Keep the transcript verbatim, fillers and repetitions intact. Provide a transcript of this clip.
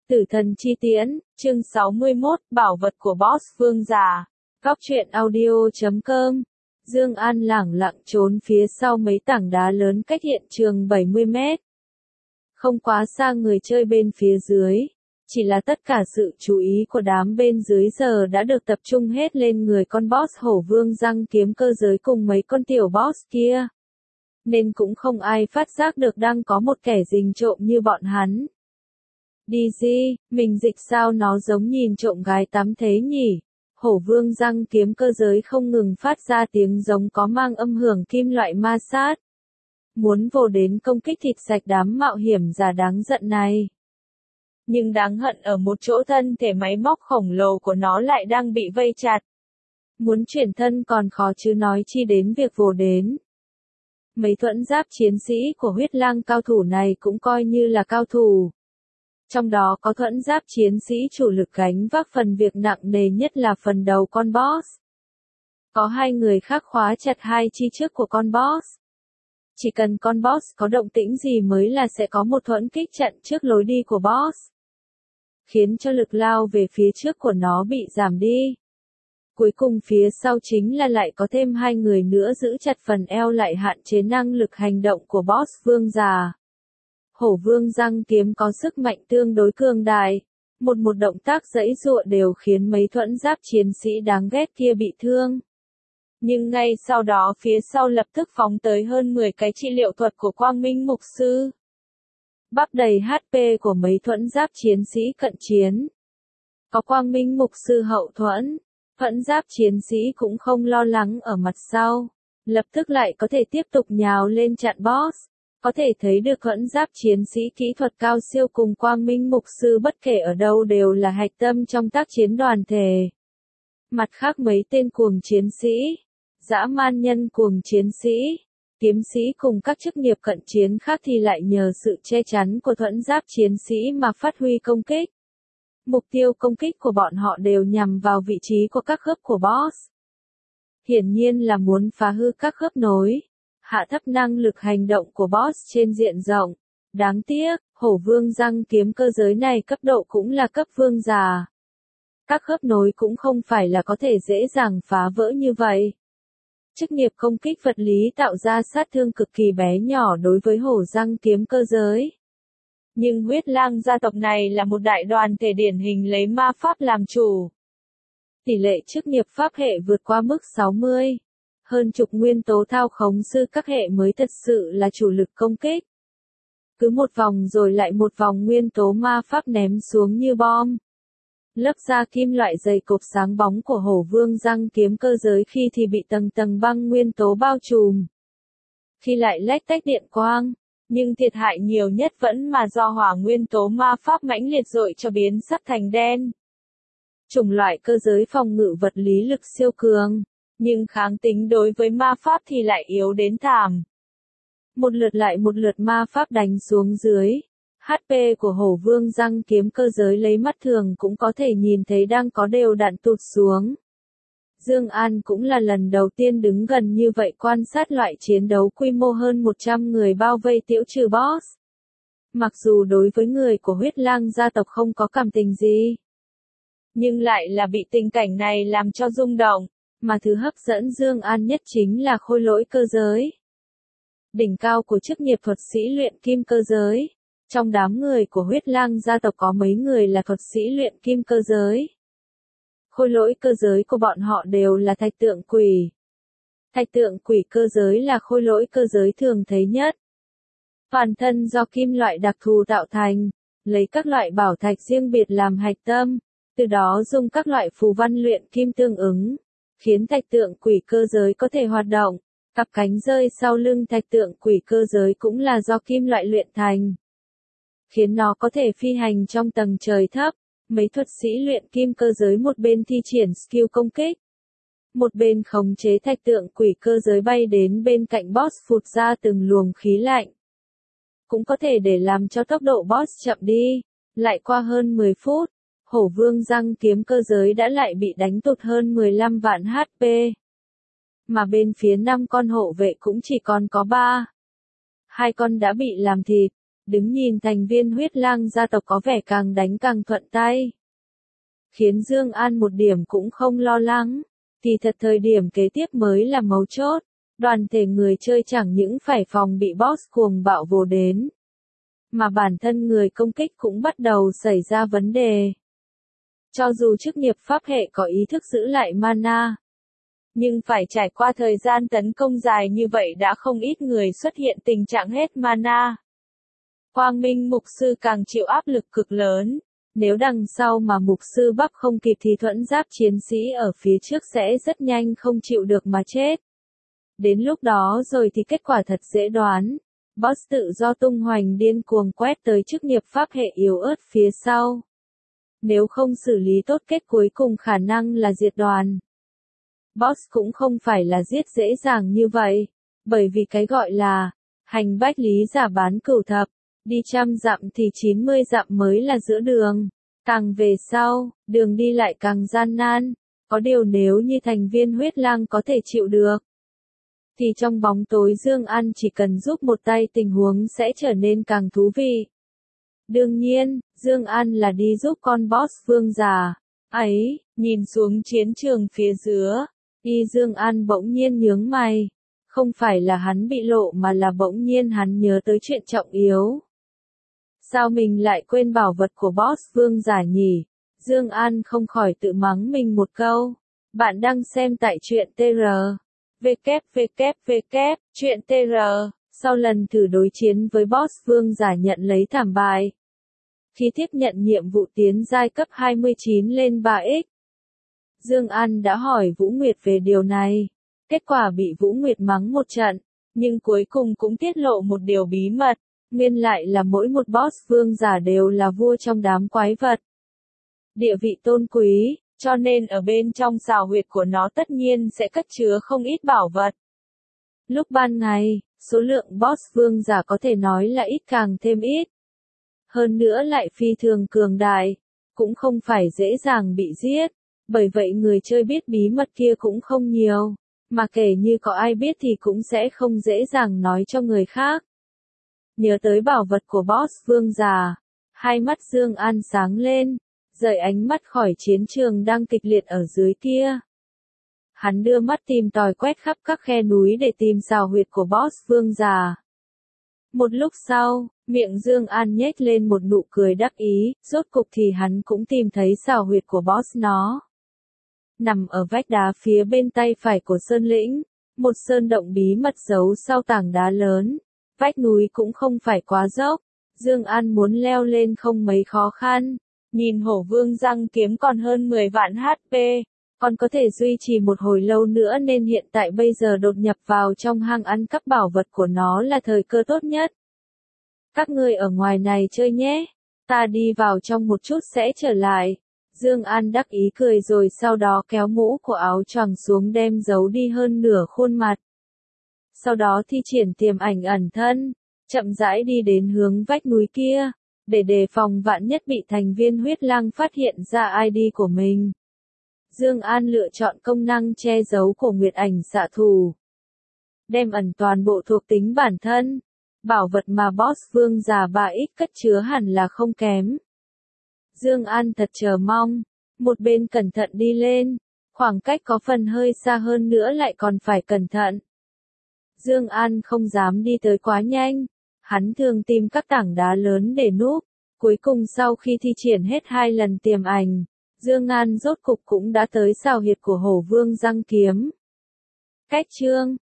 Tử thần chi tiễn, chương sáu mươi mốt, bảo vật của boss vương già. Góc truyện audio chấm com. Dương An lẳng lặng trốn phía sau mấy tảng đá lớn cách hiện trường bảy mươi mét. Không quá xa người chơi bên phía dưới, chỉ là tất cả sự chú ý của đám bên dưới giờ đã được tập trung hết lên người con boss hổ vương răng kiếm cơ giới cùng mấy con tiểu boss kia. Nên cũng không ai phát giác được đang có một kẻ rình trộm như bọn hắn. Đi gì, mình dịch sao nó giống nhìn trộm gái tắm thế nhỉ? Hổ vương răng kiếm cơ giới không ngừng phát ra tiếng giống có mang âm hưởng kim loại ma sát. Muốn vồ đến công kích thịt sạch đám mạo hiểm giả đáng giận này. Nhưng đáng hận ở một chỗ thân thể máy móc khổng lồ của nó lại đang bị vây chặt. Muốn chuyển thân còn khó chứ nói chi đến việc vồ đến. Mấy thuẫn giáp chiến sĩ của huyết lang cao thủ này cũng coi như là cao thủ. Trong đó có thuẫn giáp chiến sĩ chủ lực gánh vác phần việc nặng nề nhất là phần đầu con boss. Có hai người khác khóa chặt hai chi trước của con boss. Chỉ cần con boss có động tĩnh gì mới là sẽ có một thuẫn kích chặn trước lối đi của boss. Khiến cho lực lao về phía trước của nó bị giảm đi. Cuối cùng phía sau chính là lại có thêm hai người nữa giữ chặt phần eo lại hạn chế năng lực hành động của boss vương già. Hổ vương răng kiếm có sức mạnh tương đối cường đại. Một một động tác giãy giụa đều khiến mấy thuẫn giáp chiến sĩ đáng ghét kia bị thương. Nhưng ngay sau đó phía sau lập tức phóng tới hơn mười cái trị liệu thuật của Quang Minh Mục Sư. Bắp đầy hát pê của mấy thuẫn giáp chiến sĩ cận chiến. Có Quang Minh Mục Sư hậu thuẫn, thuẫn giáp chiến sĩ cũng không lo lắng ở mặt sau. Lập tức lại có thể tiếp tục nhào lên chặn boss. Có thể thấy được thuẫn giáp chiến sĩ kỹ thuật cao siêu cùng Quang Minh Mục Sư bất kể ở đâu đều là hạch tâm trong tác chiến đoàn thể. Mặt khác mấy tên cuồng chiến sĩ, dã man nhân cuồng chiến sĩ, kiếm sĩ cùng các chức nghiệp cận chiến khác thì lại nhờ sự che chắn của thuẫn giáp chiến sĩ mà phát huy công kích. Mục tiêu công kích của bọn họ đều nhằm vào vị trí của các khớp của boss. Hiển nhiên là muốn phá hư các khớp nối. Hạ thấp năng lực hành động của boss trên diện rộng. Đáng tiếc, hổ vương răng kiếm cơ giới này cấp độ cũng là cấp vương già. Các khớp nối cũng không phải là có thể dễ dàng phá vỡ như vậy. Chức nghiệp công kích vật lý tạo ra sát thương cực kỳ bé nhỏ đối với hổ răng kiếm cơ giới. Nhưng huyết lang gia tộc này là một đại đoàn thể điển hình lấy ma pháp làm chủ. Tỷ lệ chức nghiệp pháp hệ vượt qua mức sáu mươi. Hơn chục nguyên tố thao khống sư các hệ mới thật sự là chủ lực công kích. Cứ một vòng rồi lại một vòng nguyên tố ma pháp ném xuống như bom. Lớp da kim loại dày cộp sáng bóng của hổ vương răng kiếm cơ giới khi thì bị tầng tầng băng nguyên tố bao trùm. Khi lại lách tách điện quang, nhưng thiệt hại nhiều nhất vẫn mà do hỏa nguyên tố ma pháp mãnh liệt dội cho biến sắt thành đen. Chủng loại cơ giới phòng ngự vật lý lực siêu cường. Nhưng kháng tính đối với ma pháp thì lại yếu đến thảm. Một lượt lại một lượt ma pháp đánh xuống dưới. hát pê của hổ vương răng kiếm cơ giới lấy mắt thường cũng có thể nhìn thấy đang có đều đặn tụt xuống. Dương An cũng là lần đầu tiên đứng gần như vậy quan sát loại chiến đấu quy mô hơn một trăm người bao vây tiễu trừ boss. Mặc dù đối với người của huyết lang gia tộc không có cảm tình gì. Nhưng lại là bị tình cảnh này làm cho rung động. Mà thứ hấp dẫn Dương An nhất chính là khôi lỗi cơ giới. Đỉnh cao của chức nghiệp thuật sĩ luyện kim cơ giới. Trong đám người của huyết lang gia tộc có mấy người là thuật sĩ luyện kim cơ giới. Khôi lỗi cơ giới của bọn họ đều là thạch tượng quỷ. Thạch tượng quỷ cơ giới là khôi lỗi cơ giới thường thấy nhất. Toàn thân do kim loại đặc thù tạo thành, lấy các loại bảo thạch riêng biệt làm hạch tâm, từ đó dùng các loại phù văn luyện kim tương ứng. Khiến thạch tượng quỷ cơ giới có thể hoạt động. Cặp cánh rơi sau lưng thạch tượng quỷ cơ giới cũng là do kim loại luyện thành. Khiến nó có thể phi hành trong tầng trời thấp. Mấy thuật sĩ luyện kim cơ giới một bên thi triển skill công kích. Một bên khống chế thạch tượng quỷ cơ giới bay đến bên cạnh boss phụt ra từng luồng khí lạnh. Cũng có thể để làm cho tốc độ boss chậm đi. Lại qua hơn mười phút. Hổ vương răng kiếm cơ giới đã lại bị đánh tụt hơn mười lăm vạn hát pê. Mà bên phía năm con hộ vệ cũng chỉ còn có ba. Hai con đã bị làm thịt. đứng nhìn thành viên huyết lang gia tộc có vẻ càng đánh càng thuận tay. Khiến Dương An một điểm cũng không lo lắng, thì thật thời điểm kế tiếp mới là mấu chốt, đoàn thể người chơi chẳng những phải phòng bị boss cuồng bạo vồ đến, mà bản thân người công kích cũng bắt đầu xảy ra vấn đề. Cho dù chức nghiệp pháp hệ có ý thức giữ lại mana, nhưng phải trải qua thời gian tấn công dài như vậy đã không ít người xuất hiện tình trạng hết mana. Quang Minh Mục Sư càng chịu áp lực cực lớn, nếu đằng sau mà Mục Sư bắp không kịp thì thuẫn giáp chiến sĩ ở phía trước sẽ rất nhanh không chịu được mà chết. Đến lúc đó rồi thì kết quả thật dễ đoán, boss tự do tung hoành điên cuồng quét tới chức nghiệp pháp hệ yếu ớt phía sau. Nếu không xử lý tốt kết cuối cùng khả năng là diệt đoàn. Boss cũng không phải là giết dễ dàng như vậy, bởi vì cái gọi là hành bách lý giả bán cửu thập, đi trăm dặm thì chín mươi dặm mới là giữa đường. Càng về sau, đường đi lại càng gian nan, có điều nếu như thành viên huyết lang có thể chịu được, thì trong bóng tối Dương An chỉ cần giúp một tay tình huống sẽ trở nên càng thú vị. Đương nhiên, Dương An là đi giúp con boss vương già. Ấy, nhìn xuống chiến trường phía dưới, Y Dương An bỗng nhiên nhướng mày. Không phải là hắn bị lộ mà là bỗng nhiên hắn nhớ tới chuyện trọng yếu. Sao mình lại quên bảo vật của boss vương giả nhỉ? Dương An không khỏi tự mắng mình một câu. Bạn đang xem tại truyện tê rờ. vê vê vê vê, truyện tê rờ, sau lần thử đối chiến với boss vương giả nhận lấy thảm bại. Khi tiếp nhận nhiệm vụ tiến giai cấp hai mươi chín lên ba x, Dương An đã hỏi Vũ Nguyệt về điều này. Kết quả bị Vũ Nguyệt mắng một trận, nhưng cuối cùng cũng tiết lộ một điều bí mật, nguyên lại là mỗi một boss vương giả đều là vua trong đám quái vật. Địa vị tôn quý, cho nên ở bên trong xào huyệt của nó tất nhiên sẽ cất chứa không ít bảo vật. Lúc ban ngày, số lượng boss vương giả có thể nói là ít càng thêm ít. Hơn nữa lại phi thường cường đại, cũng không phải dễ dàng bị giết, bởi vậy người chơi biết bí mật kia cũng không nhiều, mà kể như có ai biết thì cũng sẽ không dễ dàng nói cho người khác. Nhớ tới bảo vật của boss vương già, hai mắt Dương An sáng lên, rời ánh mắt khỏi chiến trường đang kịch liệt ở dưới kia. Hắn đưa mắt tìm tòi quét khắp các khe núi để tìm xào huyệt của boss vương già. Một lúc sau, miệng Dương An nhếch lên một nụ cười đắc ý, rốt cục thì hắn cũng tìm thấy xào huyệt của boss nó. Nằm ở vách đá phía bên tay phải của sơn lĩnh, một sơn động bí mật giấu sau tảng đá lớn. Vách núi cũng không phải quá dốc, Dương An muốn leo lên không mấy khó khăn. Nhìn hổ vương răng kiếm còn hơn mười vạn hát pê, còn có thể duy trì một hồi lâu nữa nên hiện tại bây giờ đột nhập vào trong hang ăn cắp bảo vật của nó là thời cơ tốt nhất. Các ngươi ở ngoài này chơi nhé, ta đi vào trong một chút sẽ trở lại. Dương An đắc ý cười rồi sau đó kéo mũ của áo choàng xuống đem giấu đi hơn nửa khuôn mặt. Sau đó thi triển tiềm ảnh ẩn thân, chậm rãi đi đến hướng vách núi kia, để đề phòng vạn nhất bị thành viên huyết lang phát hiện ra i đê của mình. Dương An lựa chọn công năng che giấu của Nguyệt Ảnh Xạ Thủ, đem ẩn toàn bộ thuộc tính bản thân. Bảo vật mà boss vương già ba x cất chứa hẳn là không kém. Dương An thật chờ mong, một bên cẩn thận đi lên, khoảng cách có phần hơi xa hơn nữa lại còn phải cẩn thận. Dương An không dám đi tới quá nhanh, hắn thường tìm các tảng đá lớn để núp, cuối cùng sau khi thi triển hết hai lần tiềm ảnh, Dương An rốt cục cũng đã tới xào huyệt của hổ vương răng kiếm. Cách chương